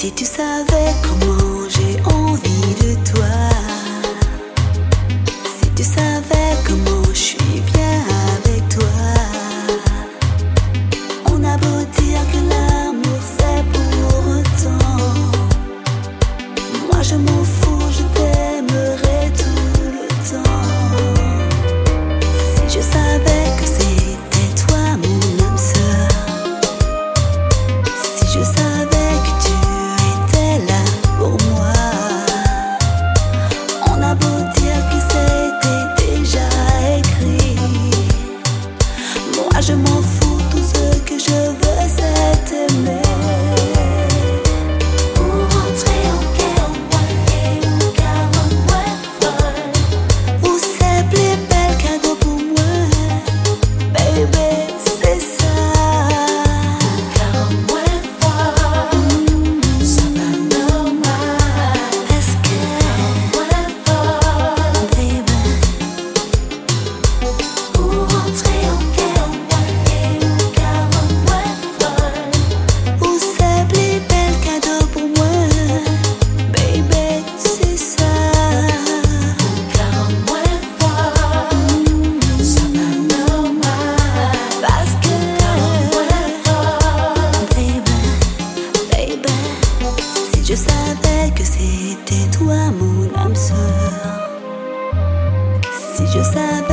Si tu savais comment j'ai envie de toi, si tu savais comment je suis bien avec toi. On a beau dire que l'amour c'est pour autant, moi je m'en fous, je t'aimerai tout le temps. Si je savais que c'était toi mon âme sœur, si je savais que tu étais là pour moi. On a beau dire que c'était déjà écrit, moi je m'en fous, tout ce que je veux c'est t'aimer. Je savais que c'était toi mon âme sœur, si je savais